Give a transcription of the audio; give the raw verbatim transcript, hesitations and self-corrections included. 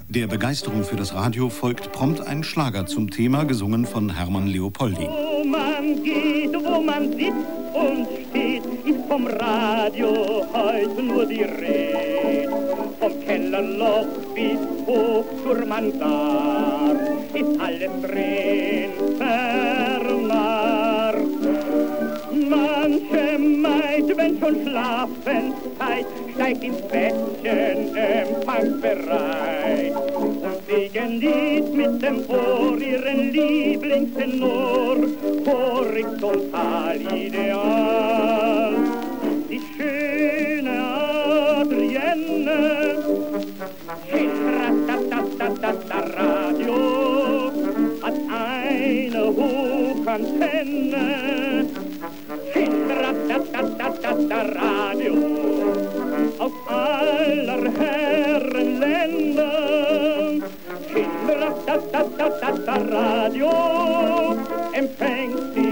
Der Begeisterung für das Radio folgt prompt ein Schlager zum Thema, gesungen von Hermann Leopoldi. Wo man geht, wo man sitzt und steht, ist vom Radio heute nur die Rede. Vom Kellerloch bis hoch zur Mansard ist alles drin vermacht. Manche Maid, wenn schon Schlafenszeit, steigt ins Bettchen empfangsbereit und singt mit dem Ohr ihren Lieblingstenor, horizontal ideal. Die schöne Adrienne, Schittratatatatatata Radio, hat eine Hochantenne. Schittratatata Radio, aus aller Herren Länder. Schittratatata Radio, empfängt sie